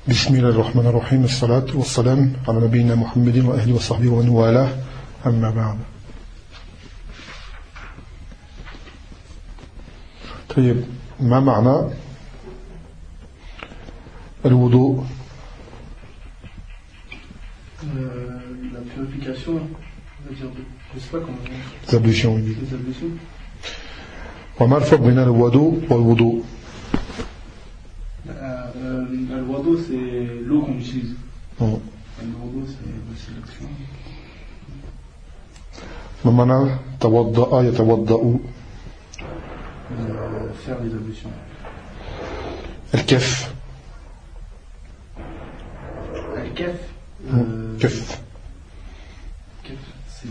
بسم الله الرحمن الرحيم الصلاة والسلام على نبينا محمد وأهله وصحبه ومن والاه أما بعد. طيب ما معنى الوضوء؟ La purification, c'est-à-dire, je sais pas comment on dit. Les ablutions, oui. Les ablutions. وما الفرق بين الوضوء والوضوء؟ Le wado, c'est l'eau qu'on utilise. Le wado, c'est l'action. ما معنى توضأ يتوضأ؟ Faire les ablutions. الكف. الكف. كف. Kef, c'est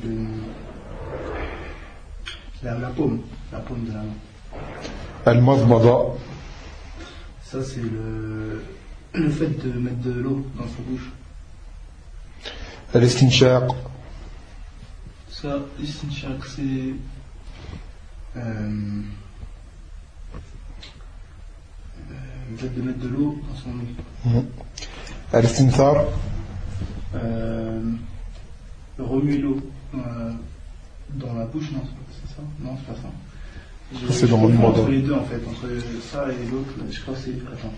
la paume de la main. المضمضة. Ça, c'est le fait de mettre de l'eau dans sa bouche. الاستنشاق. Ça, l'istinshaq, c'est le fait de mettre de l'eau dans son nez. الاستنثار. Remuer l'eau dans la bouche, non, c'est ça? Non, c'est pas ça. C'est dans mon numéro. Entre les deux, en fait, entre ça et l'autre, je crois que c'est. Attends.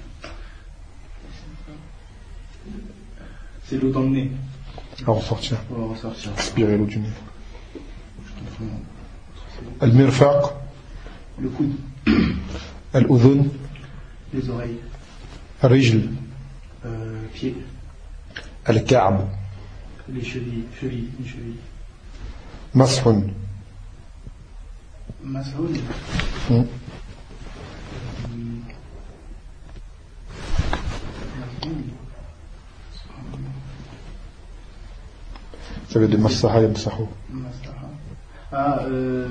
C'est l'eau dans le nez. À ressortir. On va ressortir. Aspirer l'eau du nez. المرفق. Le coude. الأذن. Les oreilles. الرجل. Pied. الكعب. Les chevilles. Une cheville. مسح. Masaoud. Ça veut dire massaha yamsahu. Ah,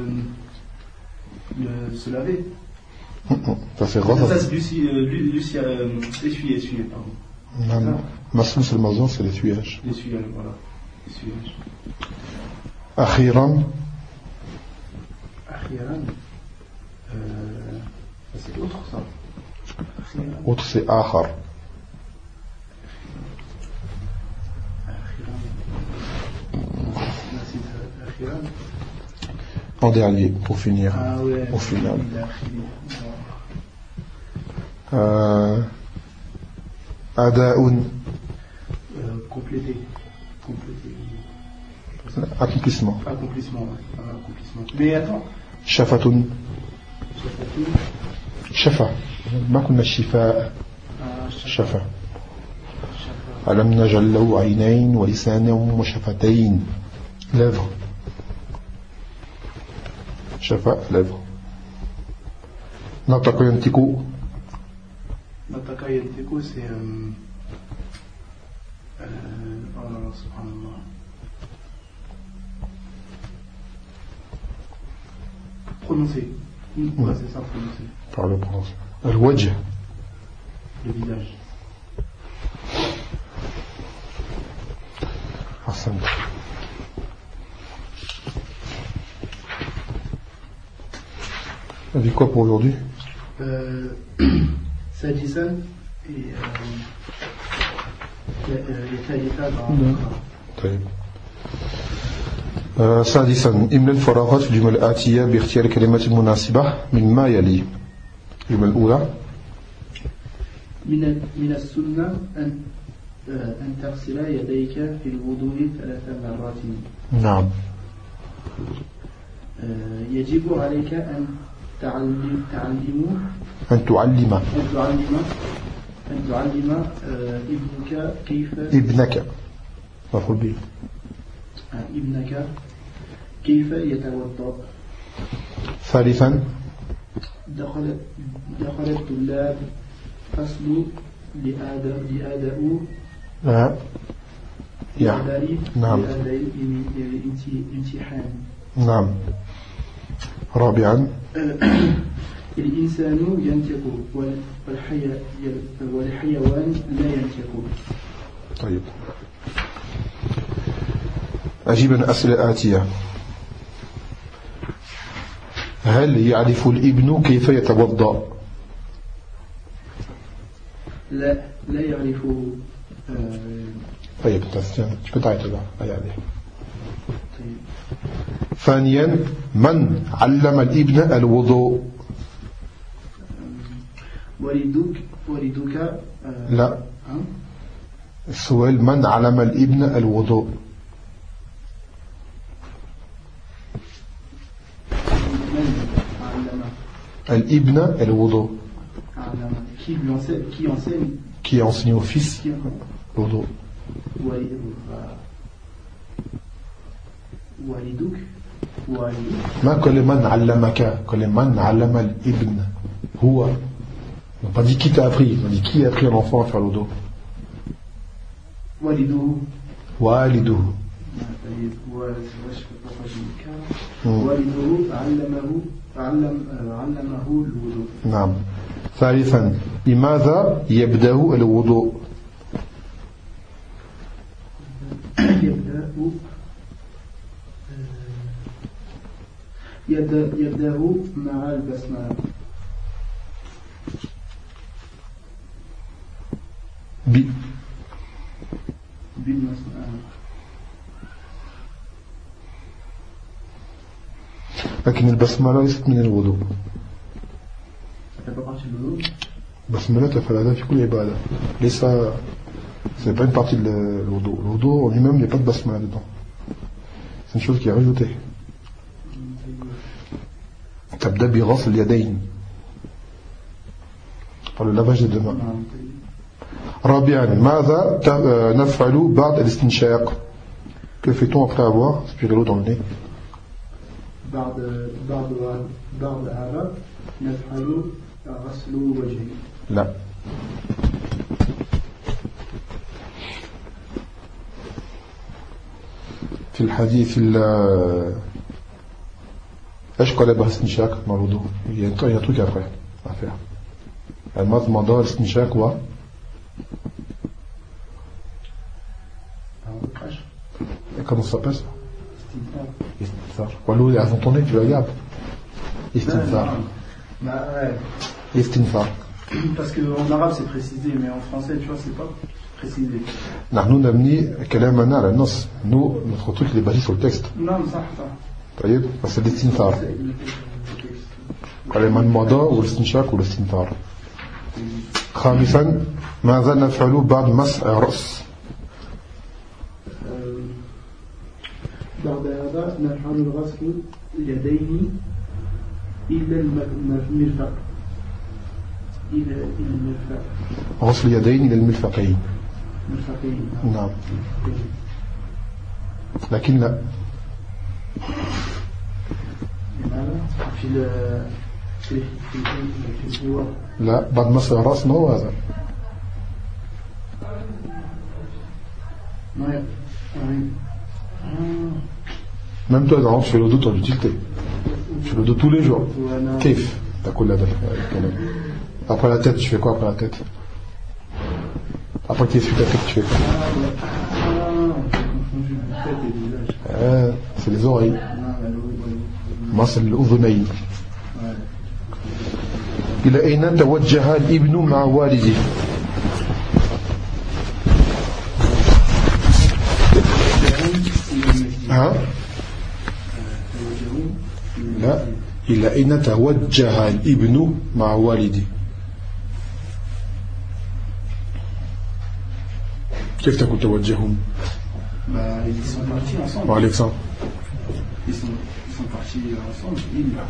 se laver. Ça c'est grave. Ça c'est essuyer, pardon. Non, masou c'est le mazon, c'est l'essuyage. L'essuyage, voilà. L'essuyage. Akhiran. Akhiran. C'est autre ça. Autre c'est akhar. En dernier, pour finir. Ah ouais. Au final. Ada'un. Compléter. Accomplissement. Accomplissement. Mais attends. Shafatun. Shafa. ما قلنا الشفاء. شفا. ألم نجعل له عينين ولسانا وشفتين. Lèvres. شفاء lèvres. نطق ينطق. Nataka Yanteko, c'est. Oh là là, subhanallah. Prononcer. Ouais, c'est ça, prononcer. Par le prononcer. الوجه. Le visage. Hassan. On dit quoi pour aujourd'hui? Sadisan et Thalitha طيب. سادسا املأ الفراغات في الجمل الآتية باختيار الكلمات المناسبة من ما يلي. الجملة الأولى من السنة أن تغسل يديك في الوضوء 3 مرات. نعم. يجب عليك أن تعلم ابنك كيف يتوضأ. ثالثا دخل الطلاب فصل لأداء نعم. الامتحان. نعم. رابعا الإنسان ينطق والحيوان لا ينطق. طيب. أجيب عن الأسئلة الآتية. هل يعرف الابن كيف يتوضأ؟ لا يعرفه. طيب tu peux t'arrêter là. Allez, allez. ثانيا من علم الابن الوضوء؟ والدك لا. السؤال من علم الابن الوضوء؟ الابن الوضوء. Qui enseigne au fils الوضوء. ما كل من علمك، كل من علم الابن هو. On n'a pas dit qui t'a appris, on a dit qui a appris un enfant à faire le dos. والده. والده. والده علمه الوضوء. نعم. ثالثا لماذا يبدأ الوضوء؟ يبدأ مع البسملة. لكن البسملة ليست من الوضوء. البسملة تفعلها في كل عبادة. ليس c'est pas une partie de l'wudu. Le wudu en lui-même, il n'y a pas de basmala dedans. C'est une chose qui est rajoutée. تبدأ بغسل اليدين, par le lavage des deux mains. رابعا ماذا نفعل بعد الاستنشاق? Que fait-on après avoir aspiré l'eau dans le nez? بعد هذا نفعل غسل وجهه. لا. في الحديث ايش قال بعد الاستنشاق مع الوضوء؟ il y a un truc après à faire. المضمضة والاستنشاق و comment ça s'appelle ça? Istinthar. Walou, avant ton nez, tu la gardes. Istinthar. Istinthar. Parce qu'en arabe c'est précisé, mais en français, tu vois, c'est pas précisé. نحن نبني كلامنا على النص. Nous, notre truc, il est basé sur le texte. Non, ça. طيب, c'est l'istinthar. قال المضمضة والاستنشاق والاستنثار. خامسا ماذا نفعل بعد مسح الرأس؟ بعد هذا نفعل غسل اليدين إلى المرفق. غسل اليدين إلى المرفقين. نعم. لكن لا. لا, بعد مسح الرأس ما هو هذا. Même toi, tu fais le dos, tu as l'utilité. Tu fais le dos tous les jours. Kif. Après la tête, tu fais quoi après la tête? Après que tu essuies ta tête, tu fais quoi? C'est les oreilles. Moi, c'est l'udhunayn. إلى أين توجه الابن مع والده؟ ها؟ لا. إلى أين توجه الابن مع والده؟ كيف تكون توجههم؟ Ils sont partis ensemble. Par Alexandre. Ils sont partis ensemble.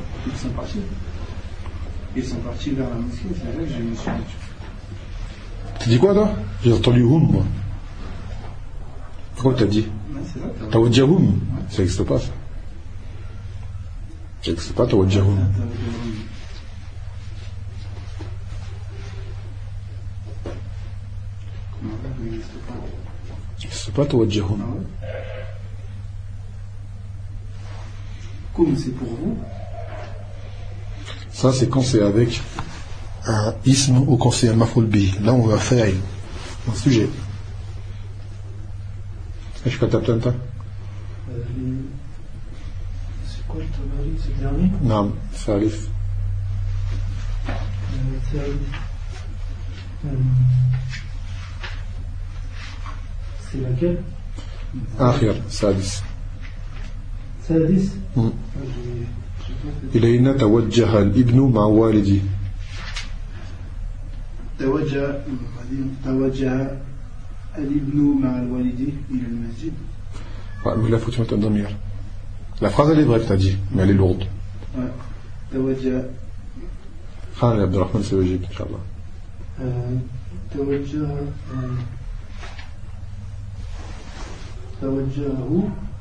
Ils sont partis vers la mosquée. C'est vrai que je me suis dit. Tu dis quoi toi? J'ai entendu hum moi. Pourquoi t'as dit? C'est ça. Tawajjahum. Ça n'existe pas ça. Ça n'existe pas Tawajjahum. C'est pas Tawajjahum. Comme c'est pour vous. Ça c'est quand c'est avec un ism ou quand c'est un maf'ul bi. Là on va faire un sujet. Est-ce que tu as peut-être C'est quoi le tabari? C'est le dernier? Non, Salif. C'est laquelle? آخر سادس. سادس. إلينا توجه الابن مع والدي. توجه الابن مع الوالد إلى المسجد. Mais là, faut que tu mettes un damir. La phrase, elle est vraie que tu as dit, mais elle est lourde. توجه. Khan Abdelrahman, c'est logique, Inch'Allah. توجهه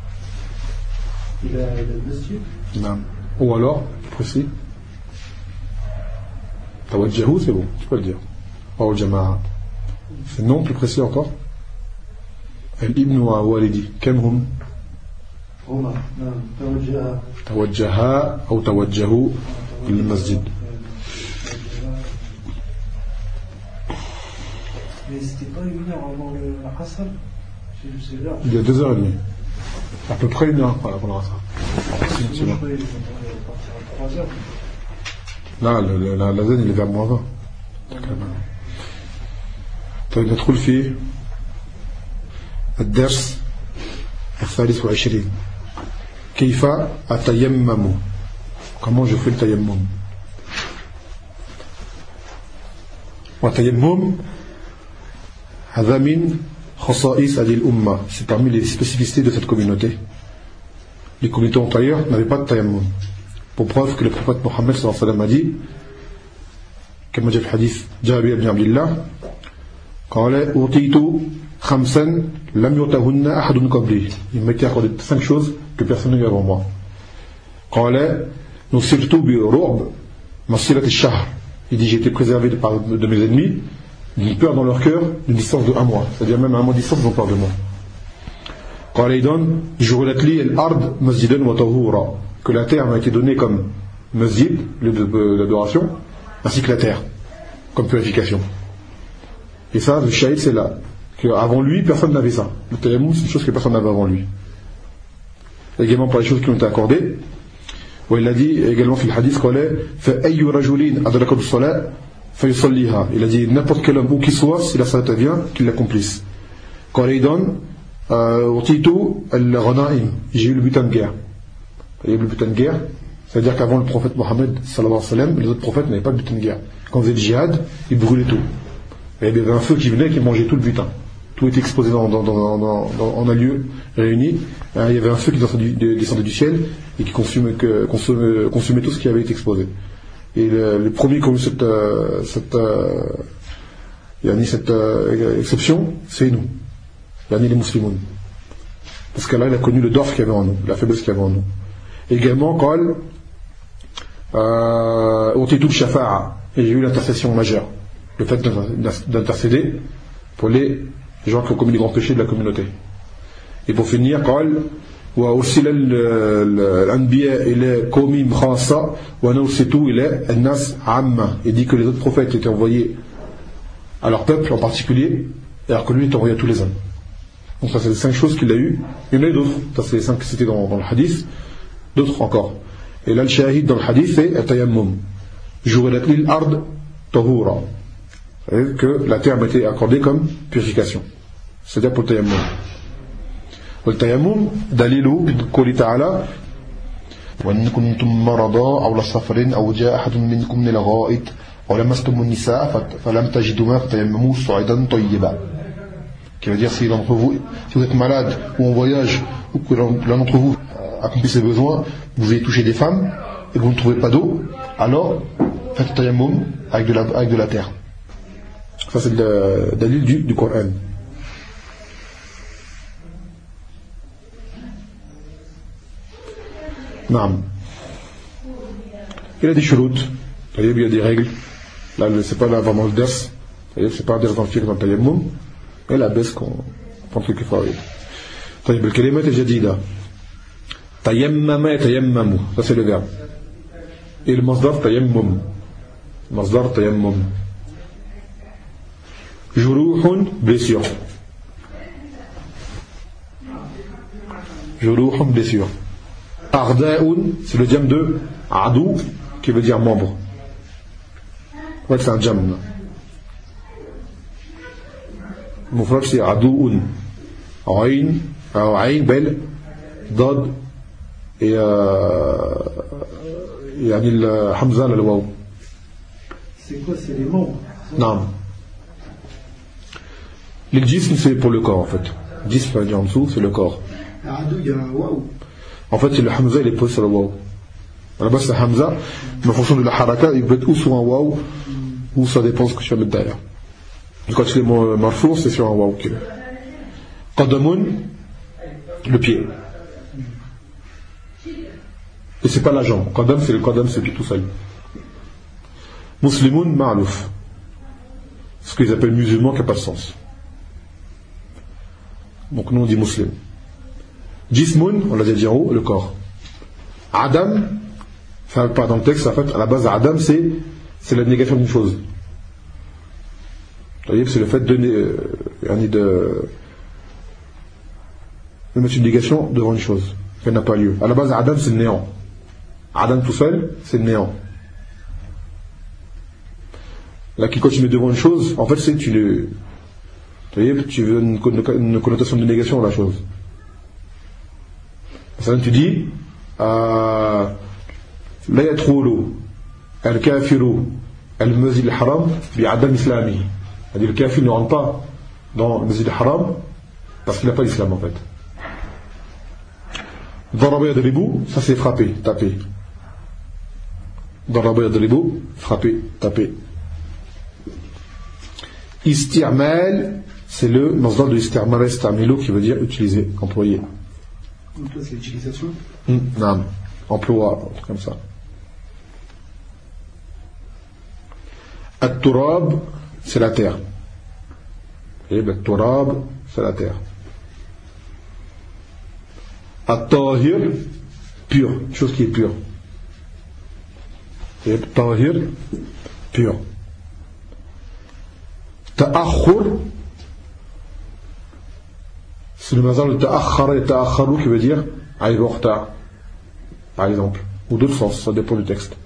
إلى المسجد. Non. Ou alors, précis. Tawajjahu, c'est bon, tu peux le dire. Ou al-jama'a. C'est non, plus précis encore. Al-ibn wa walidi. Kem hum? هما توجها أو توجهوا إلى المسجد. Mais c'était pas 1 heure avant le Asr? C'est l'heure. Il y a 2h30. À peu près 1 heure avant le Asr. Je croyais qu'ils vont partir à 3 heures. لا الأذان اللي vers moins 20. طيب ندخل في الدرس 23. كيف أتيمم؟ Comment je fais le tayammum? والتيمم هذا من خصائص هذه الأمة. C'est parmi les spécificités de cette communauté. Les communautés antérieures n'avaient pas de tayammum. Pour preuve que le prophète Mohammed sallallahu alayhi wa sallam a dit, comme dit le hadith Jabir ibn Abdillah, قال أوتيت خمسا لم يؤتهن أحد قبلي. Il m'a été accordé 5 choses que personne n'a eu avant moi. قال نصرت برعب مسيرة الشهر. Il dit j'ai été préservé de mes ennemis d'une peur dans leur cœur d'une distance de 1 mois, c'est-à-dire même à 1 mois de distance ils ont peur de moi. قال أيضا جعلت لي الأرض مسجدا وطهورا. Que la terre m'a été donnée comme masjid, lieu d'adoration, ainsi que la terre, comme purification. Et ça, le shahid, c'est là. Qu'avant lui, personne n'avait ça. Le tayammum, c'est une chose que personne n'avait avant lui. Également par les choses qui ont été accordées. où il a dit également في الحديث قال فأي رجل أدرك الصلاة فيصليها. Il a dit n'importe quel homme où qu'il soit, si la salat vient, qu'il l'accomplisse. قال أيضا أعطيت الغنائم. J'ai eu le butin de guerre. Il y a eu le butin de guerre, c'est-à-dire qu'avant le prophète Mohammed sallallahu alayhi wa sallam, les autres prophètes n'avaient pas de butin de guerre. Quand on faisait le djihad, ils brûlaient tout. Et il y avait un feu qui venait et qui mangeait tout le butin. Tout était exposé en un lieu réuni. Il y avait un feu qui descendait du ciel et qui consumait tout ce qui avait été exposé. Et les premiers qui ont eu cette exception, c'est nous, les musulmans. Parce qu'Allah il a connu le dorf qu'il y avait en nous, la faiblesse qu'il y avait en nous. Également, قال أوتيت الشفاعة. Et j'ai eu l'intercession majeure, le fait d'intercéder pour les gens qui ont commis les grands péchés de la communauté. Et pour finir, قال وأرسل الأنبياء إلى قومهم خاصة وأنا أرسلت إلى الناس عامة. Il dit que les autres prophètes étaient envoyés à leur peuple en particulier, alors que lui était envoyé à tous les hommes. Donc ça c'est les 5 choses qu'il a eues. Il y en a d'autres, ça c'est les 5 qui c'était dans le hadith, d'autres encore. Et là le shahid dans le hadith c'est Atayammum. Ju'alat lil ard tahura. C'est-à-dire que la terre m'a été accordée comme purification. C'est-à-dire pour le tayammum. Le tayammum, dalilu, qawli ta'ala, وَإِن كُنتُم مرضى أو على سفر أو جاء أحد منكم من الغائط أو لمستم النساء فلم تجدوا ماء فتيمموا صعيدا طيبا. Qui veut dire si vous êtes malade ou en voyage ou que l'un d'entre vous accomplit ses besoins, vous avez touché des femmes et vous ne trouvez pas d'eau, alors faites tayammum avec de la terre. Ça c'est le dalil du Coran. Naam. Il y a des shuruts, il y a des règles. Là c'est pas là vraiment le ders, c'est pas un ders dans le fiqh dans le tayammum. Et la baisse qu'on prend quelques fois. طيب الكلمات الجديدة تيمم يتيمم, ça c'est le verbe. Et le masdar tayammum, masdar tayammum. جروح blessure, جروح blessure. أعداء c'est le jam de adou qui veut dire membre. Ouais, c'est un jam. Mufrad c'est Adou'un. Ayn, Bel, Dod et yani le Hamza le Waw. C'est quoi? C'est les membres? Non. Le jism c'est pour le corps en fait. Jism en dessous c'est le corps. Adou, il y a un waouh. En fait, le Hamza il est posé sur le Waw. À la base c'est Hamza, mais en fonction de la haraka, il peut être ou sur un Waw ou ça dépend de ce que tu vas mettre derrière. Quand il est marfou, c'est sur un Waw. Qadamun, le pied. Et c'est pas la jambe. Qadam c'est le qadam, c'est tout seul. Muslimun ma'alouf. Ce qu'ils appellent musulman qui n'a pas de sens. Donc nous on dit muslim. Jismun, on l'a déjà dit en haut, le corps. Adam, enfin pas dans le texte, en fait, à la base Adam c'est la négation d'une chose. Vous voyez, c'est le fait de mettre une négation devant une chose. Elle n'a pas lieu. À la base Adam c'est le néant. Adam tout seul, c'est le néant. Là, quand tu mets devant une chose, en fait, c'est tu veux une connotation de négation à la chose. Ça, tu dis, la yatroulu, al-kafiru, al-masjid al-haram, bi-adam islami. C'est-à-dire, le kafir ne rentre pas dans le masjid al-haram parce qu'il n'a pas l'islam, en fait. Daraba yadribu, ça c'est frapper, taper. Daraba yadribu, frapper, taper. Istirmal, c'est le masdar de istirmal istamilo qui veut dire utiliser, employer. Donc là, c'est l'utilisation. Non, emploi, comme ça. At-turab, c'est la terre. Et at-turab, c'est la terre. At-tahir, pur, chose qui est pure. Et at-tahir, pur. Ta'akhur, c'est le mazal de ta'akhara et ta'akharu qui veut dire arriver en retard, par exemple, ou d'autres sens, ça dépend du texte.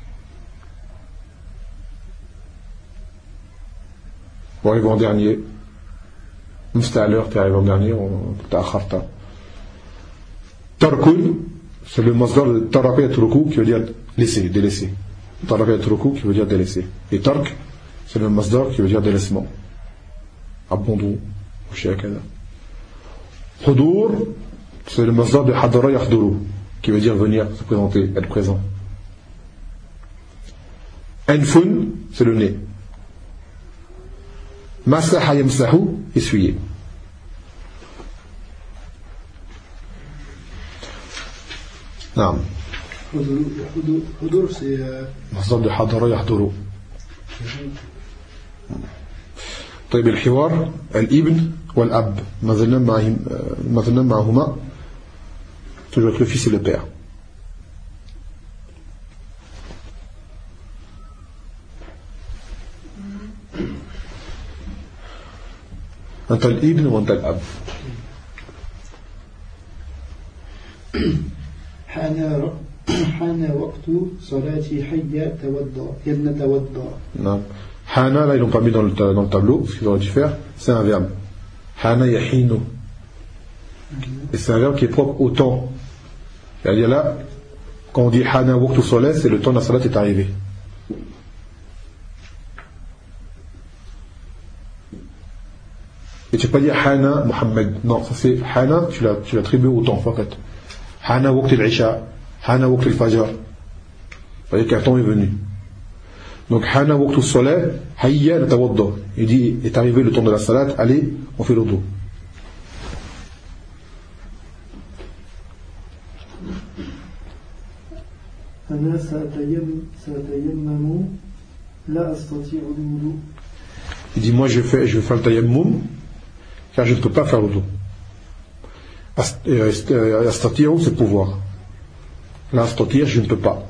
Ou arriver en dernier, même si t'es à l'heure, t'es arrivé en dernier, on ta'akharta. Tarkun, c'est le mazal de taraka et truku qui veut dire laisser, délaisser. Taraka et truku qui veut dire délaisser. Et tark, c'est le masdar qui veut dire délaissement, abandon, ou shiakada. Hudur, c'est le masdar de hadara yahduru, qui veut dire venir, se présenter, être présent. Anfun, c'est le nez. Masaha yamsahu, essuyer. Naam. Hudur, c'est. masdar de hadara yahduru. طيب الحوار الابن والأب مثلا معهما toujours avec le fils et le père. أنت الابن وأنت الأب. حان وقت صلاتي حي توضأ. Non. Hana, là ils l'ont pas mis dans le tableau, ce qu'ils auraient dû faire, c'est un verbe. Hana yahinu. Et c'est un verbe qui est propre au temps. C'est-à-dire là, quand on dit Hana waqtu salat, c'est le temps de la salat est arrivé. Et tu ne peux pas dire Hana Muhammad. Non, ça c'est Hana, tu l'attribues au temps, en fait. Hana waqt al-isha, Hana waqt al-fajr. C'est-à-dire qu'un temps est venu. Donc, Hana waqtu salat, hayya natawadda. Il dit, est arrivé le temps de la salat, allez, on fait l'audo. أنا سأتيمم لا أستطيع الوضوء. Il dit, moi je vais faire le tayammum, car je ne peux pas faire l'audo. Astati'u, c'est pouvoir. Là, astati'u, je ne peux pas.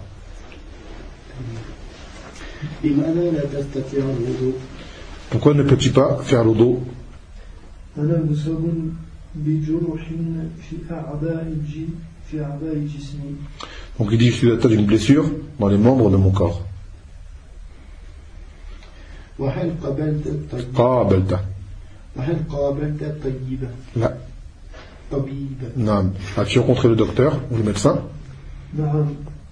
Pourquoi ne peux-tu pas faire l'audo? Donc il dit, je suis atteint d'une blessure dans les membres de mon corps. وهل قابلت الطبيب؟ Là. طبيب. Non. As-tu rencontré le docteur ou le médecin? نعم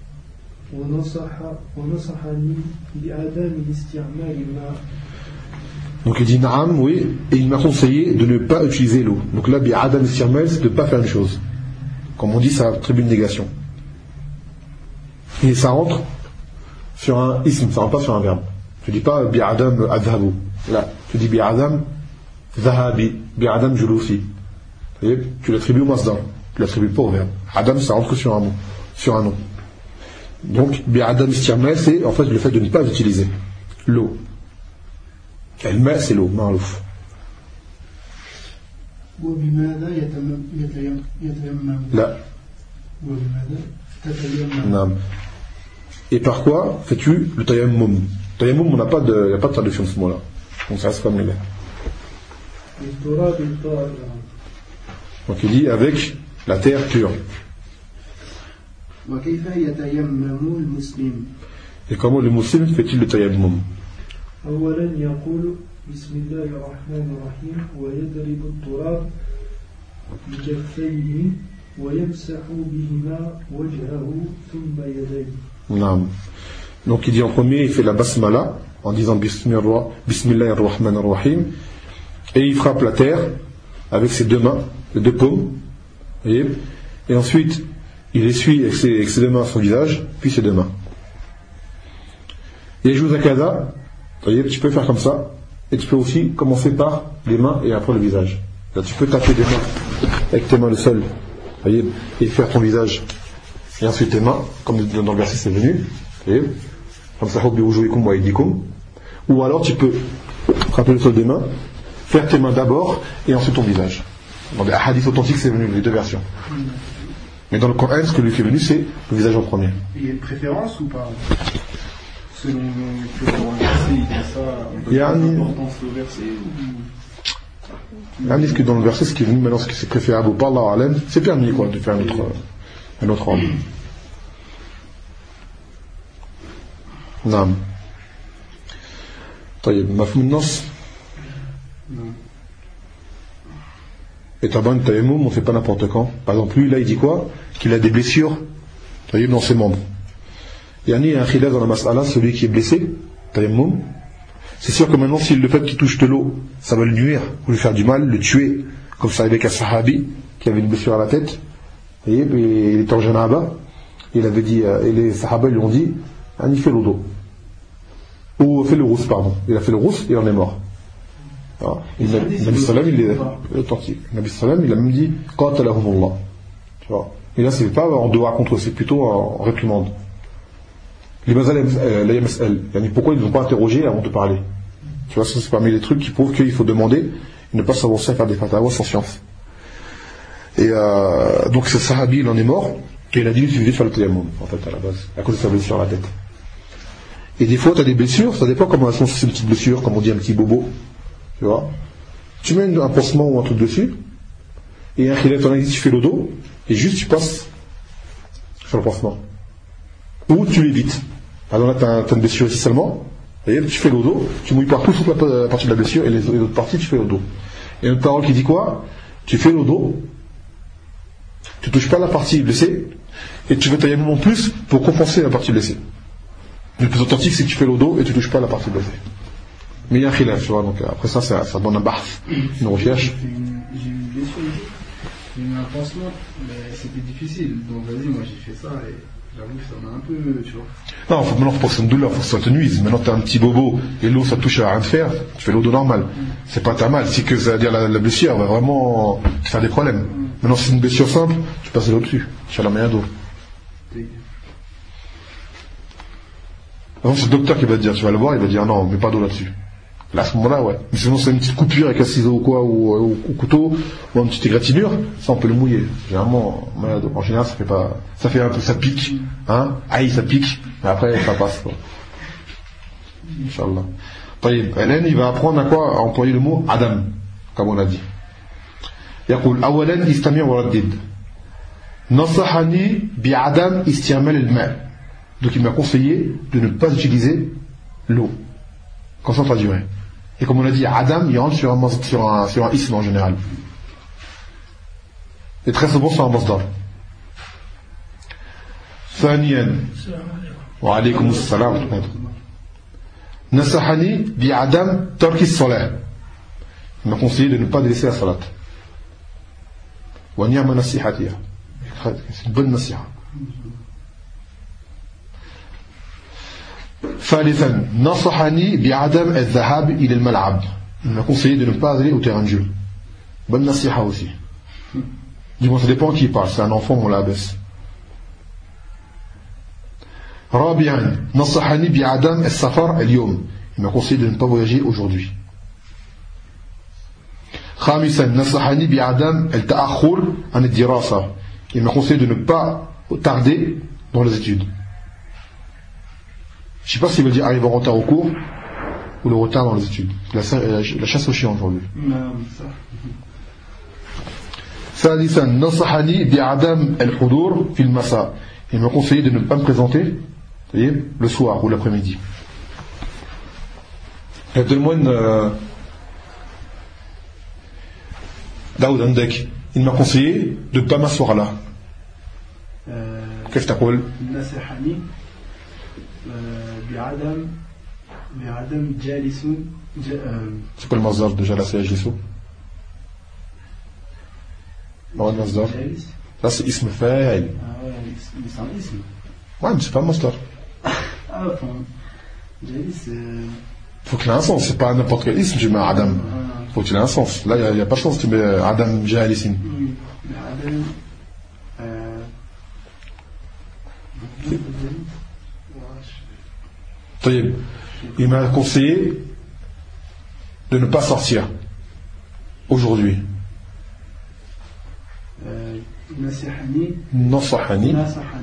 ونصحني بعدم استعمال الماء. Donc il dit Naam, oui, et il m'a conseillé de ne pas utiliser l'eau. Donc là, bi'adam istirmal, c'est de ne pas faire une chose. Comme on dit, ça attribue une négation. Et ça rentre sur un ism, ça rentre pas sur un verbe. Tu dis pas bi'adam adhabu. Là, tu dis bi'adam zahabi, bi'adam julusi. Tu l'attribues au masdar, tu l'attribues pas au verbe. Adam, ça rentre que sur un mot, sur un nom. Donc, bi'adam istirmal, c'est en fait le fait de ne pas utiliser l'eau. الماء c'est l'eau, معروف. وبماذا يتيمم؟ لا. وبماذا تتيمم؟ نعم. Et par quoi fais-tu le tayammum? Tayammum, il n'y a pas de traduction de ce mot-là. Donc ça reste comme il est. Donc il dit avec la terre pure. وكيف يتيمم المسلم؟ Et comment le musulman fait-il le tayammum? أولا يقول بسم الله الرحمن الرحيم ويضرب التراب بكفيه ويمسح بهما وجهه ثم يديه. Non. Donc il dit en premier, il fait la basmala en disant Bismillah ar-Rahman ar-Rahim, et il frappe la terre avec ses deux mains, les deux paumes, et ensuite il essuie avec ses deux mains son visage, puis ses deux mains. Et joue Zakada, tu peux faire comme ça, et tu peux aussi commencer par les mains et après le visage. Là, tu peux taper des mains avec tes mains le sol, et faire ton visage, et ensuite tes mains, comme dans le verset c'est venu, comme ça, ou alors tu peux frapper le sol des mains, faire tes mains d'abord et ensuite ton visage. Dans les hadiths authentiques c'est venu, les deux versions. Mais dans le Coran, ce que lui fait venu, c'est le visage en premier. Il y a une préférence ou pas? Selon que dans le verset, il dit ça, on peut pas l'importance au verset ou... Est-ce que dans le verset, ce qui est venu maintenant, ce qui c'est préférable ou pas, Allah alam, c'est permis quoi, de faire un autre ordre. Naam. Mafhum an-nas. Et taban tayammum, on ne fait pas n'importe quand. Par exemple, lui, là, il dit quoi? Qu'il a des blessures dans ses membres. Il y a un khilaf dans la mas'ala, celui qui est blessé, tayammum. C'est sûr que maintenant, si le fait qu'il touche de l'eau, ça va le nuire, ou lui faire du mal, le tuer, comme ça avec un sahabi, qui avait une blessure à la tête, et il était en janaba, il avait dit, et les sahaba lui ont dit, il fait l'odo. Ou fait le rousse, pardon. Il a fait le rousse, et il en est mort. Nabi Sallam, il est authentique. Nabi Sallam, il a même dit Qatalahumullah. Tu vois. Et là, c'est pas en dehors contre eux, c'est plutôt en réprimande. Les mazal, pourquoi ils ne l'ont pas interrogé avant de parler? Tu vois, ça c'est parmi les trucs qui prouvent qu'il faut demander et ne pas s'avancer à faire des fatwas sans science. Et donc, ce sahabi, il en est mort, et il a dit qu'il suffisait de faire le tayammum, en fait, à la base, à cause de sa blessure à la tête. Et des fois, tu as des blessures, ça dépend comment elles sont, si c'est une petite blessure, comme on dit un petit bobo. Tu vois, tu mets un pansement ou un truc dessus, et un khilaf, tu fais le dos, et juste tu passes sur le pansement. Ou tu l'évites. Alors là, tu as une blessure ici seulement, et tu fais le dos, tu mouilles partout sauf la partie de la blessure, et les autres parties, tu fais le dos. Et une parole qui dit quoi? Tu fais le dos, tu touches pas la partie blessée, et tu veux tailler un moment plus pour compenser la partie blessée. Le plus authentique, c'est que tu fais le dos et tu touches pas la partie blessée. Mais il y a un khilaf, tu vois, donc après ça demande un bahth, une recherche. J'ai eu une blessure ici, j'ai eu un pansement, mais c'était difficile, donc vas-y, moi j'ai fait ça et j'avoue que ça m'a un peu, tu vois. Non, maintenant faut pas que ça me douleur, faut que ça te nuise. Maintenant t'as un petit bobo et l'eau ça touche à rien de faire, tu fais l'eau d'eau normal. C'est pas ta mal, c'est que ça veut dire la blessure va vraiment te faire des problèmes. Maintenant si c'est une blessure simple, tu passes l'eau dessus, tu as la moyen d'eau. Non, c'est le docteur qui va te dire, tu vas le voir, il va dire non, mets pas d'eau là-dessus. Là, à ce moment-là, ouais. Mais sinon, c'est une petite coupure avec un ciseau ou quoi, ou couteau, ou une petite égratignure, ça, on peut le mouiller. Généralement, en général, ça fait pas, ça fait un peu, ça pique, hein. Aïe, ça pique, mais après, ça passe, quoi. Inch'Allah. Hélène, il va apprendre à quoi? À employer le mot Adam, comme on a dit. يقول أولا استمع وردد نصحني بعدم استعمال الماء. Donc il m'a conseillé de ne pas utiliser l'eau quand ça traduirait. Et comme on a dit, Adam, il rentre sur un ism en général. Et très souvent sur un masdar. ثانيا وعليكم السلام ورحمة الله نصحني بعدم ترك الصلاة. Il m'a conseillé de ne pas délaisser la salat. ونعم نصيحتها. C'est une bonne nasiha. ثالثا نصحني بعدم الذهاب إلى الملعب. Il m'a conseillé de ne pas aller au terrain de jeu. Bonne nasiha aussi. Dis-moi, ça dépend qui parle. C'est un enfant ou la baisse. رابعا نصحني بعدم السفر اليوم. Il m'a conseillé de ne pas voyager aujourd'hui. خامسا نصحني بعدم التأخر عن الدراسة. Il m'a conseillé de ne pas tarder dans les études. Je ne sais pas s'il veut dire arriver en retard au cours ou le retard dans les études. La chasse au chien aujourd'hui. ثالثا نصحني بعدم الحضور في المساء. Il m'a conseillé de ne pas me présenter, voyez, le soir ou l'après-midi. Donne-moi une Daoud Andek. Il m'a conseillé de ne pas m'asseoir là. Qu'est-ce que tu appelles? نصحني بعدم جالس. C'est quoi le mazdar de Jalasa Yajlisu? Non, le mazdar. Là c'est ism fa'il. Ah ouais, c'est un ism. Ouais, mais c'est pas un mazdar. Ah, enfin, jalis. Faut qu'il ait un sens, c'est pas n'importe quel ism, tu mets Adam. Faut qu'il ait un sens. Là, il n'y a pas de chance, tu mets Adam Jalisin. Oui, Adam. Il m'a conseillé de ne pas sortir aujourd'hui. نصحني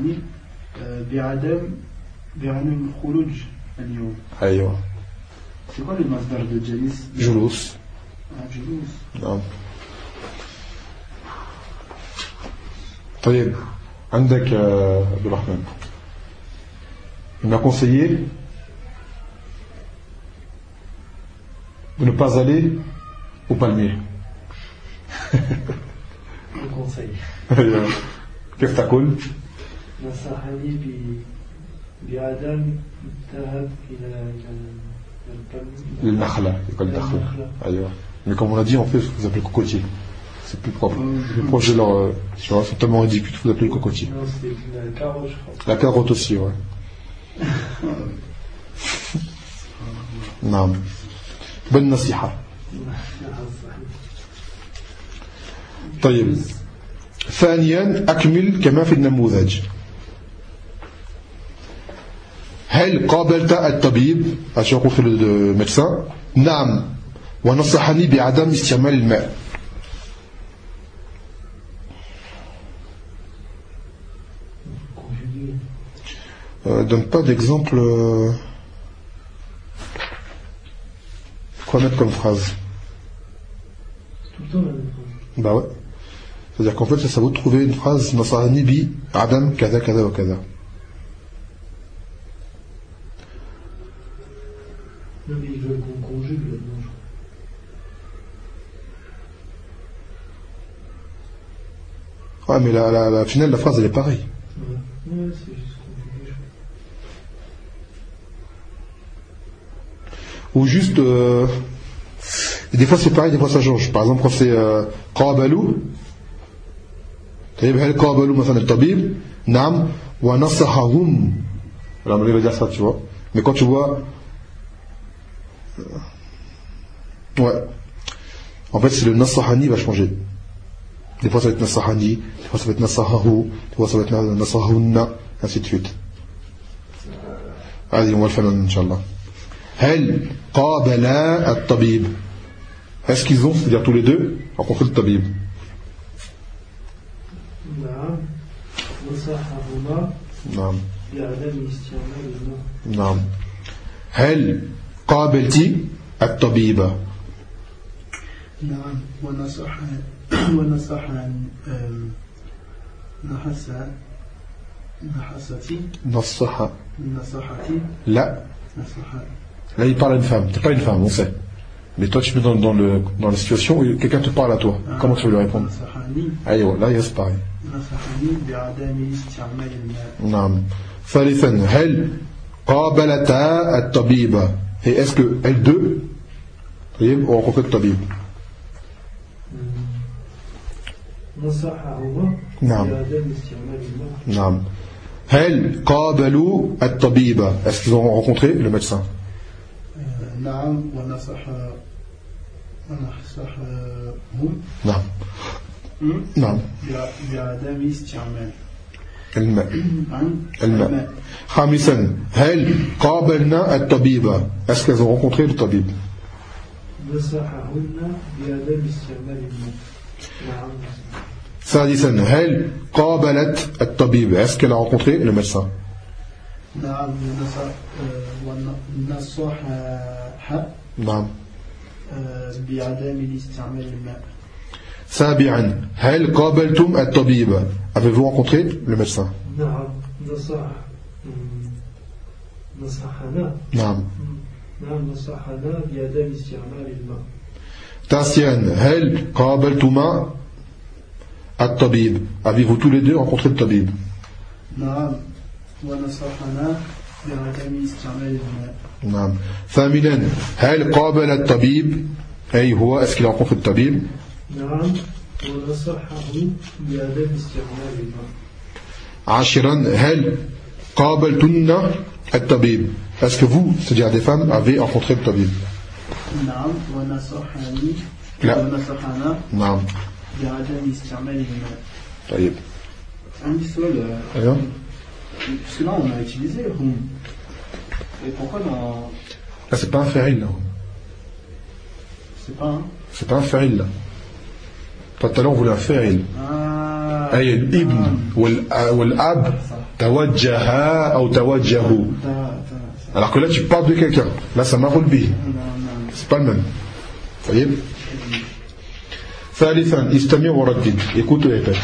بعدم الخروج اليوم. أيوة. C'est quoi le masdar de jalis? جلوس. جلوس. نعم. طيب عندك عبد الرحمن. Il m'a conseillé de ne pas aller au palmier. Le conseil. كيف تقول؟ نصحني بعدم الذهاب إلى النخلة. أيوة. Mais comme on l'a dit, en fait, vous appelez cocotier. C'est plus propre. Les proches de leur. C'est tellement ridicule, vous appelez le cocotier. Non, c'était la carotte, je crois. La carotte aussi, ouais. نعم. bonne nasiha. طيب. ثانيا أكمل كما في النموذج. هل قابلت الطبيب عشان في الميدسان؟ نعم ونصحني بعدم استعمال الماء. Donne pas d'exemple. Quoi mettre comme phrase? Tout le temps la même phrase. Bah ouais. C'est-à-dire qu'en fait, ça vaut de trouver une phrase Nasarani bi Adam kada kada wa kada. Non, mais ils veulent qu'on conjugue là-dedans. Ouais, mais la finale, la phrase, elle est pareille. Ouais, c'est juste conjugué. Ou juste. Et des fois, c'est pareil, des fois, ça change. Par exemple, quand c'est Qabalou. هل قابلوا مثلا الطبيب نعم ونصحهم. Alors il va dire ça, tu vois. Mais quand tu vois ouais, en fait c'est le nasahani va changer. Des fois ça va être nasahani, des fois ça va être nasahahu, des fois ça va être nasahunna, ainsi de suite. Allez, on va le faire maintenant, Inch'Allah. هل قابلا الطبيب. Est-ce qu'ils ont, c'est-à-dire tous les deux, rencontré le tabib? نعم نصحهما نعم بعدم استعمال الماء. نعم. هل قابلت الطبيبة؟ نعم ونصح نحستي نصحتي. نصحتي لا. نصح. Là il parle à une femme, t'es pas une femme, on sait. Mais toi, tu te mets dans la situation où quelqu'un te parle à toi. Comment tu vas lui répondre? Aïe, là, c'est pareil. نعم. ثالثا هل قابلتا الطبيب؟ Et est-ce que elles deux ont rencontré le tabib? نعم. نعم. هل قابلوا الطبيب؟ Est-ce qu'ils ont rencontré le médecin? نعم نعم. نعم. بعدم استعمال الماء. خامسا هل قابلنا الطبيب؟ Est-ce qu'elles ont rencontré le tabib? نصحهن بعدم استعمال الماء. نعم. سادسا هل قابلت الطبيب؟ Est-ce qu'elle a rencontré le médecin? نعم ونصحها نعم. بعدم استعمال الماء. سابعا هل قابلتم الطبيب؟ Avez-vous rencontré le médecin? نعم نصحنا. نعم. نعم نصحنا بعدم استعمال الماء. تاسعا هل قابلتما الطبيب? Avez-vous tous les deux rencontré le tabib? نعم ونصحنا بعدم استعمال الماء. نعم. ثامنا هل قابل الطبيب؟ أي هو est-ce qu'il a rencontré le tabib? نعم ونصحه بعدم استعمال الماء. عاشرا هل قابلتن الطبيب? Est-ce que vous, c'est-à-dire des femmes, avez rencontré le tabib? نعم ونصحني لا. ونصحنا نعم. بعدم استعمال الماء. طيب. عندي سؤال. أيوه. Parce que là on a utilisé hum. Et pourquoi dans... Là c'est pas un fa'il là. C'est pas un... C'est pas un fa'il là. Tout à l'heure on voulait un fa'il. أي الابن والأب توجها أو توجهوا. Alors que là tu parles de quelqu'un. Là ça m'a relevé. C'est pas le même. Vous voyez? ثالثا استمع وردد. Écoute et répète.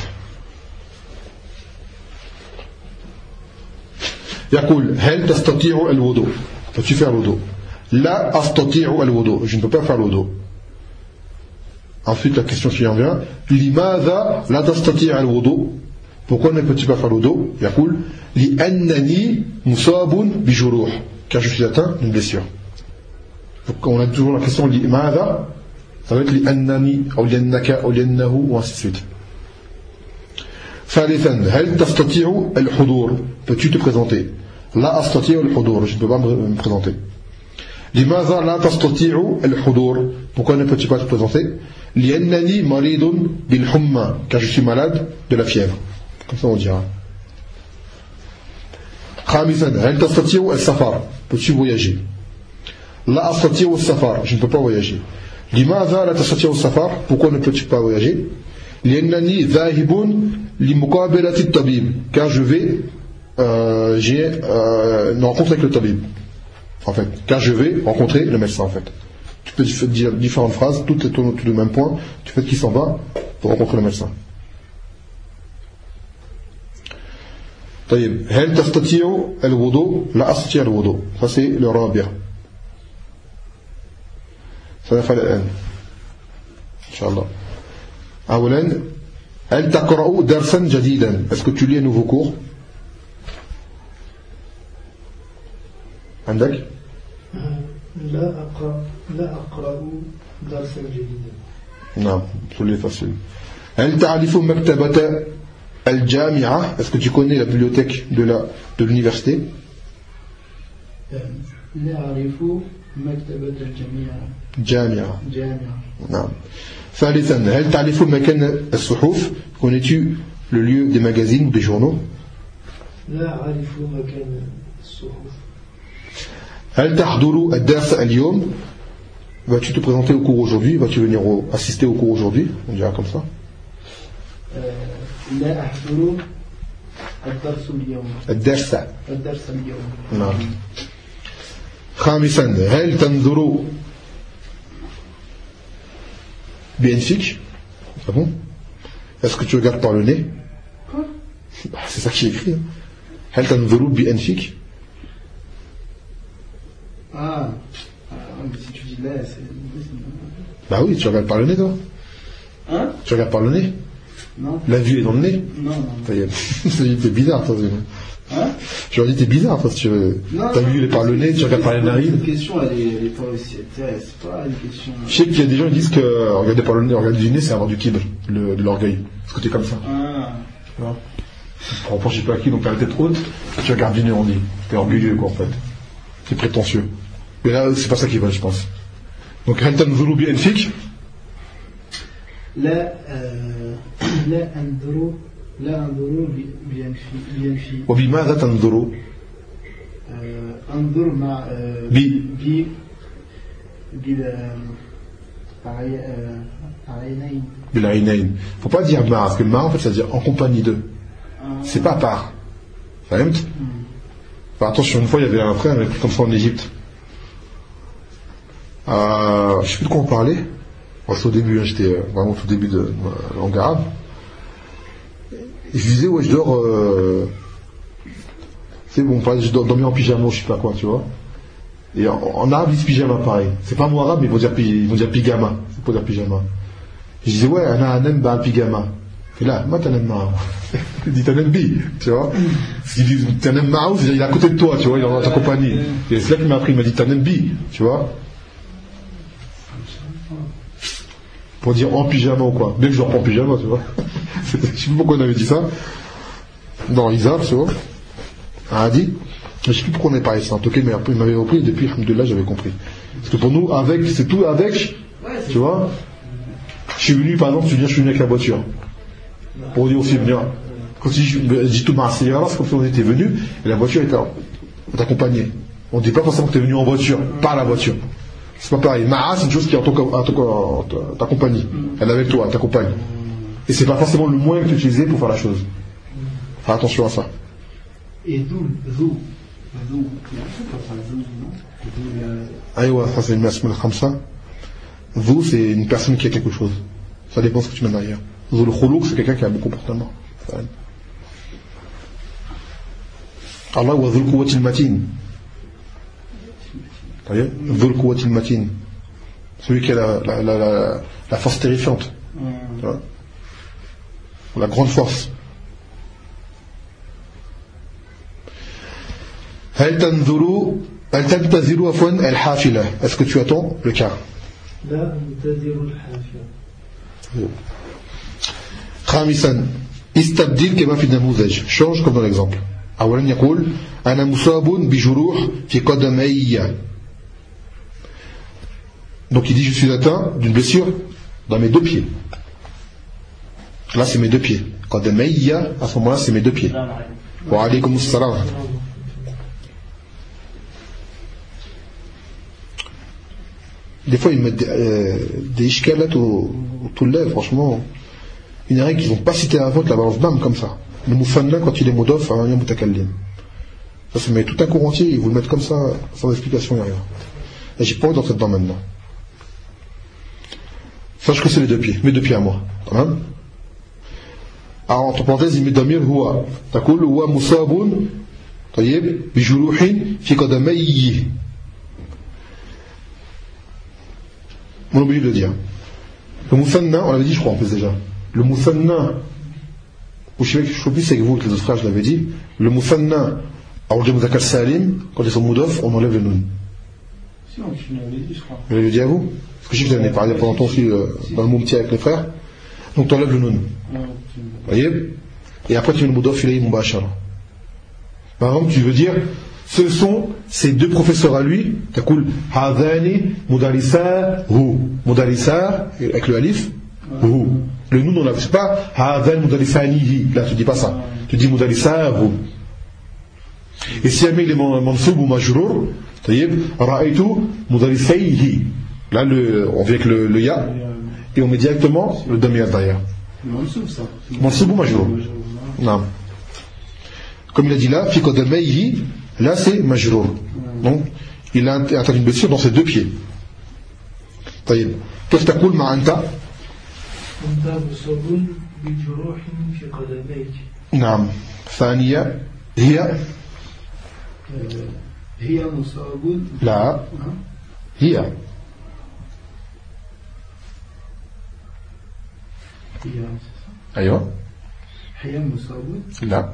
يقول هل تستطيع الوضوء؟ Peux-tu faire le wudu? لا أستطيع الوضوء. Je ne peux pas faire le wudu. Ensuite la question qui en vient, لماذا لا تستطيع الوضوء? Pourquoi ne peux-tu pas faire le wudu? يقول لأنني مصاب بجروح. Car je suis atteint d'une blessure. Donc on a toujours la question لماذا, ça va être لأنني أو لأنك أو لأنه ou ainsi de suite. ثالثا هل تستطيع الحضور? Peux-tu te présenter? لا أستطيع الحضور. Je ne peux pas me présenter. لماذا لا تستطيع الحضور? Pourquoi ne peux-tu pas te présenter? لأنني مريض بالحمى. Car je suis malade de la fièvre. Comme ça on dira. خامسا هل تستطيع السفر? Peux-tu voyager? لا أستطيع السفر. Je ne peux pas voyager. لماذا لا تستطيع السفر? Pourquoi ne peux-tu pas voyager? لأنني ذاهب لمقابلة الطبيب. Car je vais j'ai une rencontre avec le tabib. En fait, car je vais rencontrer le médecin en fait. Tu peux dire différentes phrases, toutes tournent autour du même point, tu fais qui s'en va pour rencontrer le médecin. طيب هل تستطيع الوضوء؟ لا أستطيع الوضوء. Ça c'est le رابع. سنفعل الآن إن شاء الله. أولا هل تقرأ درسا جديدا؟ Est-ce que tu lis un nouveau cours? عندك؟ لا أقرأ درسا جديدا. نعم c'est facile. هل تعرف مكتبة الجامعة? Est-ce que tu connais la bibliothèque de l'université? لا أعرف مكتبة الجامعة. جامعة. جامعة. نعم. ثالثا هل تعرف مكان الصحف? Connais-tu le lieu des magazines ou des journaux? لا أعرف مكان الصحف. هل تحضر الدرس اليوم? Vas-tu te présenter au cours aujourd'hui? Vas-tu venir assister au cours aujourd'hui? On dira comme ça. لا أحضر الدرس اليوم. الدرس اليوم. نعم. خامسا هل تنظر بأنفك? Ah bon? Est-ce que tu regardes par le nez? Quoi? C'est ça qui est écrit. هل تنظر بأنفك? Ah, mais si tu dis là, c'est... Bah oui, tu regardes par le nez, toi. Hein? Tu regardes par le nez. Non. La vue est dans le nez. Non. T'es bizarre, toi. Hein? Je leur dis, t'es bizarre, toi, si tu veux. Ta vue, elle est par le nez, tu regardes par les narines. Cette question, elle est pas aussi. C'est pas une question. Je sais qu'il y a des gens qui disent que regarder par le nez, regarder du nez, c'est avoir du kibr, de l'orgueil. Ce côté comme ça. Ah. Tu vois? Tu prends, je sais pas qui, donc t'as la tête haute, tu regardes du nez, on dit. T'es orgueilleux, quoi, en fait. T'es prétentieux. Mais là, c'est pas ça qu'ils veulent, je pense. Donc, هل تنظروا بأنفك؟ لا أنظر بأنفي. وبماذا تنظروا؟ أنظر مع بالعينين. Faut pas dire ma, parce que ma, en fait, ça veut dire en compagnie d'eux. C'est pas à part. Enfin, attention, une fois, il y avait un frère avec comme ça en Égypte. Je sais plus de quoi on parlait. C'est au début, hein, j'étais vraiment au tout début de la langue arabe. Et je disais, ouais, je dors. C'est bon, je dormir en pyjama, je sais pas quoi, tu vois. Et en arabe, ils disent pyjama pareil. C'est pas mot arabe, mais ils vont dire pyjama. C'est pour dire pyjama. Je disais, ouais, un ba pyjama. Et là, moi, t'en aimes ma. Il dit, t'en aimes bi, tu vois. S'il dit, t'en aimes ma, il est à côté de toi, tu vois, il est dans ta compagnie. Et c'est là qu'il m'a appris, il m'a dit, t'en aimes bi, tu vois. Pour dire en pyjama ou quoi. Bien que je dors pas en pyjama, tu vois. Je sais plus pourquoi on avait dit ça. Dans Isaac, tu vois. Un hadith. Je sais plus pourquoi on avait parlé de ça. En tout cas, il m'avait repris et depuis, alhamdoulilah, j'avais compris. Parce que pour nous, avec, c'est tout avec, tu vois. Je suis venu, par exemple, je suis venu avec la voiture. Pour dire aussi venir. Quand je dis tout c'est comme si on était venu et la voiture est accompagnée. On ne dit pas forcément que tu es venu en voiture, par la voiture. C'est pas pareil. Ma'a, c'est une chose qui est ta compagnie. Elle est avec toi, elle t'accompagne. Et c'est pas forcément le moyen que tu utilisais pour faire la chose. Fais attention à ça. Et d'où Aïwa, ça c'est une asma al-khamsa. Vous, c'est une personne qui a quelque chose. Ça dépend de ce que tu mets derrière. Zul khuluq, c'est quelqu'un qui a un bon comportement. Allah wa dhul quwwatil matin. Dhul quwwatil matin. Celui qui a la force terrifiante. La grande force. هل تنتظر عفوا الحافلة. Est-ce que tu attends le car? لا أنتظر الحافلة. خامسا استبدل كما في النموذج. Change comme dans l'exemple. أولا يقول أنا مصاب بجروح في قدمي. Donc il dit je suis atteint d'une blessure dans mes deux pieds. Là c'est mes deux pieds. قدمي, à ce moment-là c'est mes deux pieds. Wa alaykum as-salam. Des fois ils mettent des ishkalat au lait, franchement. Une règle qu'ils n'ont pas cité avant, de la balance d'âme comme ça. Le mufanna, quand il est modof, il y a un mutakallim. Ça se met tout un cours entier, ils vous le mettent comme ça, sans explication, il n'y a rien. Et j'ai pas envie d'entrer dedans maintenant. Sache que c'est les deux pieds, mes deux pieds à moi. Hein? Alors, entre parenthèses, il met damir huwa. Takul huwa musabun, tayyib, bijuruhin, fi qadamayyi. On est obligé de le dire. Le mufanna, on l'avait dit, je crois, en plus déjà. Le musanna, je sais plus c'est avec vous, avec les autres frères, je l'avais dit. Le musanna, alors le mudakar salim, quand ils sont mudof, on enlève le nun. Si, on l'avait dit, je crois. Je l'avais dit à vous? Parce que je sais que vous en avez parlé pendant longtemps aussi dans le moumti avec les frères. Donc tu enlèves le nun. Vous voyez? Et après tu mets le mudof, il est mubashara. Par exemple, tu veux dire, ce sont ces deux professeurs à lui, takul hadani mudalisahu. Mudalisa, avec le alif, hu. Le nous, on l'a c'est pas hadal mudalisanihi. Là, tu dis pas ça. Tu dis mudalisahu. Et si jamais il est mansoub ou majrour, tayyib, ra'aytu mudalisayhi. Là, on vient avec le ya, et on met directement le damir derrière. Mansoub, ça. Mansoub ou majrour? Non. Comme il a dit là, fi qadamayhi, là c'est majrour. Donc, il a atteint une blessure dans ses deux pieds. Tayyib. Qu'est-ce que t'acoule ma'anta? أنت مصاب بجروح في قدميك. نعم. ثانية هي هي مصاب. لا هي أيوة هي مصابة لا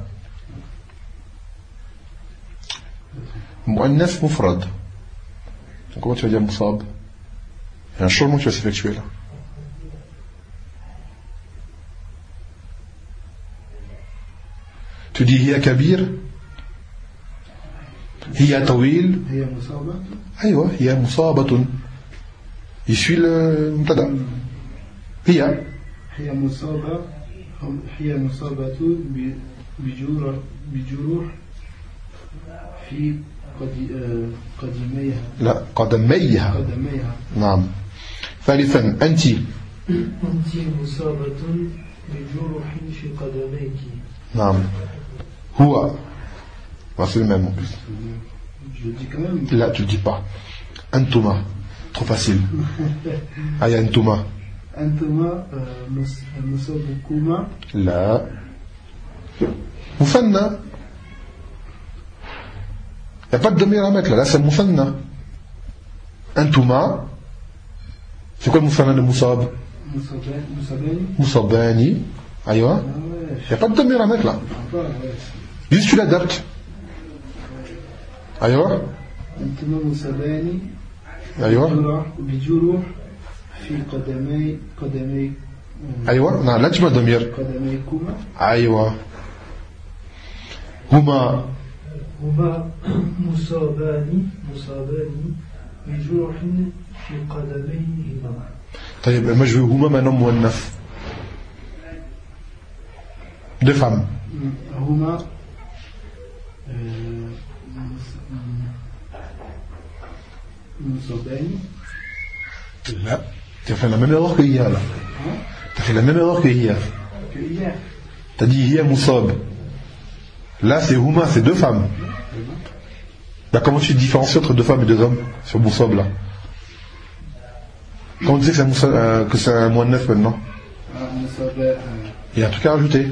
مؤنث مفرد. Comment tu vas dire Moussab? Il y a un changement qui va s'effectuer là. Tu dis Hiya Kabir, Hiya Tawil. هي مصابة أيوة Hiya Musabatun. Il suit le Mubtada. Hiya. هي مصابة بجروح في قدميها. لا قدميها. نعم. ثالثا أنت. أنت مصابة بجروح في قدميك. نعم. هو. C'est le même en plus. Je le dis quand même. Là, tu le dis pas. Antuma. Trop facile. Aya Antuma. أنتما مصابكما. لا. مثنى. Il n'y a pas de demi à mettre là, c'est Moussanna. Antuma. C'est quoi le Moussanna de Moussab? Moussabani. Aïwa. Il n'y a pas de demi à mettre là. Juste tu l'adaptes. Aïwa. Antuma Moussabani. Aïwa. Bijuruh fi qadamay. Aïwa. Non, là tu m'as demi. Qadamaykuma. Aïwa. Huma. هما مصابان بجروح في قدميهما. طيب moi je veux huma maintenant muannaf. Deux femmes. هما مصابان. Là, tu as fait la même erreur que hier là. Tu as fait la même erreur que hier. Tu as dit hier Moussab. Là c'est huma, c'est deux femmes. Bah, comment tu différencies entre deux femmes et deux hommes sur Moussab là? Comment tu sais que c'est un moins neuf maintenant? Il y a un truc à rajouter.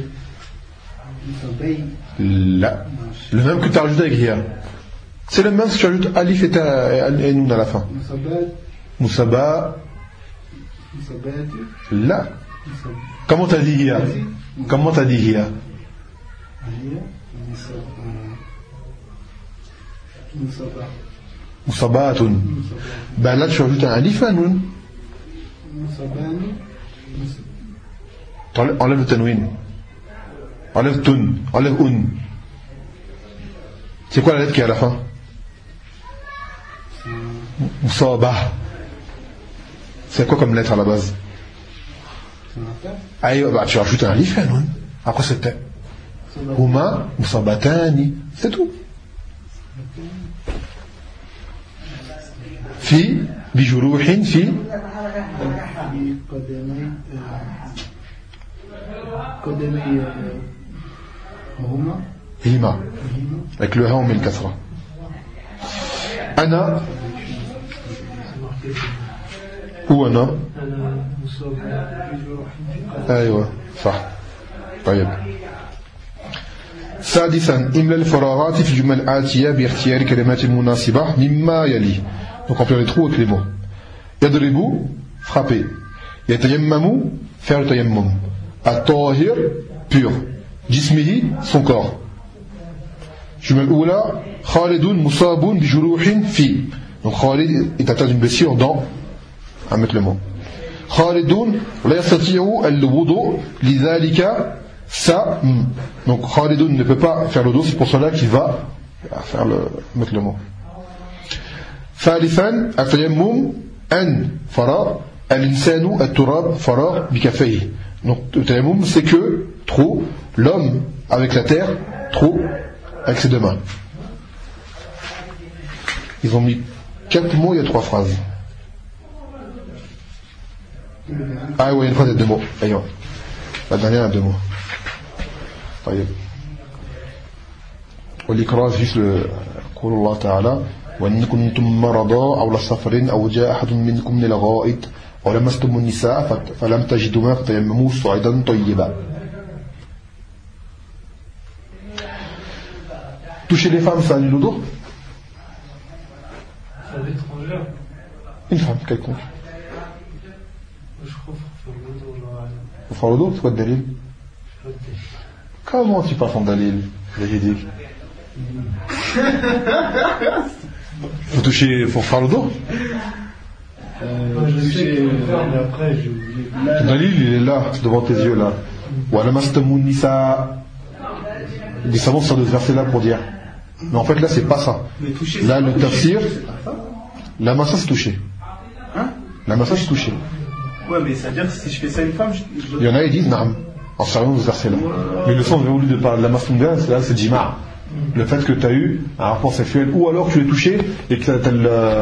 Là. Le même que tu as rajouté avec hier. C'est le même si tu ajoutes alif et noun à la fin. Moussaba. Là. Comment tu as dit hier? Comment tu as dit hier? Moussabatun. Ben là tu ajoutes un alif et un noun. Enlève le tanwin. Enlève tun. Enlève un. C'est quoi la lettre qui est à la fin? Moussabah. C'est quoi comme lettre à la base? Ah, bah tu ajoutes un alif et un noun. Après c'était Huma Moussabatani. C'est tout. في بجروح في قدمي هما هما avec le ha on met le kasra. أنا ou أنا أيوة صح. طيب سادسا إملا الفراغات في الجمل الآتية باختيار كلمات مناسبة مما يلي. Donc remplir les trous avec les mots. Yadribu, frapper. Yatayammamu, faire le tayammum. At-tahir, pur. Jismihi, son corps. Jumal oula, Khalidun musabun bijuruhin fi. Donc Khalid est atteint d'une blessure dans, à mettre le mot. Khalidun la yastati'u al-wudu lidhalika sa. Donc Khalidun ne peut pas faire le dos, c'est pour cela qu'il va faire mettre le mot. ثالثا التيمم أن فراغ الإنسان التراب فراغ بكفيه. Donc le tayammum c'est que trou, l'homme avec la terre, trou avec ses deux mains. Ils ont mis 4 mots, il y a 3 phrases. Ah oui, une phrase il y a 2 mots. Aywa. La dernière a 2 mots. طيب. والإكراه juste le قول الله تعالى وإن كنتم مرضى أو على سفر أو جاء أحد منكم من الغائط أو لمستم النساء فلم تجدوا ماء فتيمموا صعيدا طيبا. Toucher les femmes, ça annule le dos? Femme étrangère. Une femme quelconque. Je crois qu'il faut faire le dos. Pour faire le dos, c'est quoi le dalil? Comment tu parles ton dalil? Véridique. Faut toucher pour faire le dos? Je sais qu'il faut faire, mais après, j'ai oublié. Le dalil, il est là, devant tes yeux, là. Wa lamastamun nisa. Les savants sortent de ce verset-là pour dire. Mais en fait, là, c'est pas ça. Là, le tafsir, la massa, c'est touché. Hein? La massa, c'est touché. Ouais, mais ça veut dire que si je fais ça à une femme, Il y en a, ils disent, naam, en servant de ce verset-là. Mais le sens voulu de parler de la mastounda, c'est jima. Le fait que tu as eu un rapport sexuel, ou alors que tu l'as touché et que t'as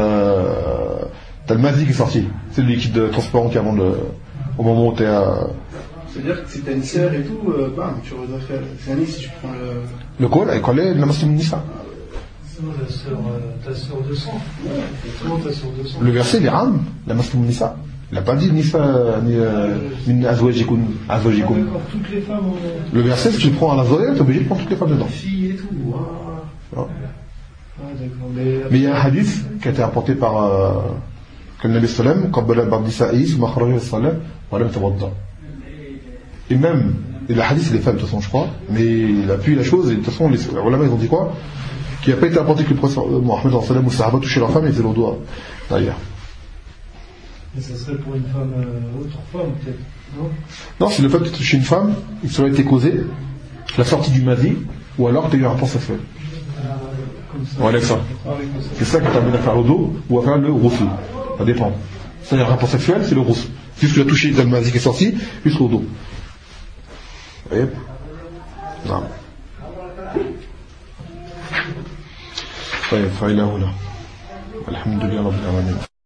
le mazi qui est sorti. C'est le liquide transparent qui avant au moment où tu es à. C'est-à-dire que si t'as une sœur et tout, bam, tu dois faire. C'est un si tu prends le. Le col, elle collait la mastounda. Sinon, ta sœur de sang. Comment ta sœur de sang? Le verset, il est ram, la mastounda. Il n'a pas dit nisa ni azwajikum. D'accord, toutes les femmes. Le verset, si tu le prends à la zoya, tu es obligé de prendre toutes les femmes dedans. Filles et tout. Ah, d'accord. Mais il y a un hadith qui a été rapporté par que le Nabi sallam, qabbala ba'di sa'is, ma kharaja as-salat, wa lam tawadda. Et même, et le hadith c'est des femmes de toute façon je crois, mais il appuie la chose, et de toute façon les ulama ils ont dit quoi? Qu'il n'a pas été rapporté que le prophète Mohammed sallam ou sahaba touchaient leur femme et faisaient leur doigt d'ailleurs. Mais ça serait pour une femme, autre femme peut-être, non? Non, c'est le fait de toucher une femme, il serait été causé, la sortie du mazi, ou alors que tu as eu un rapport sexuel. Comme ça. Ouais, Alexa. C'est ça qui t'amène à faire le dos ou à faire le roussel. Ça dépend. C'est-à-dire un rapport sexuel, c'est le roussel. Juste que tu as touché le mazi qui est sorti, jusqu'au dos. Vous voyez? Non. طيب فإلى هنا الحمد لله رب العالمين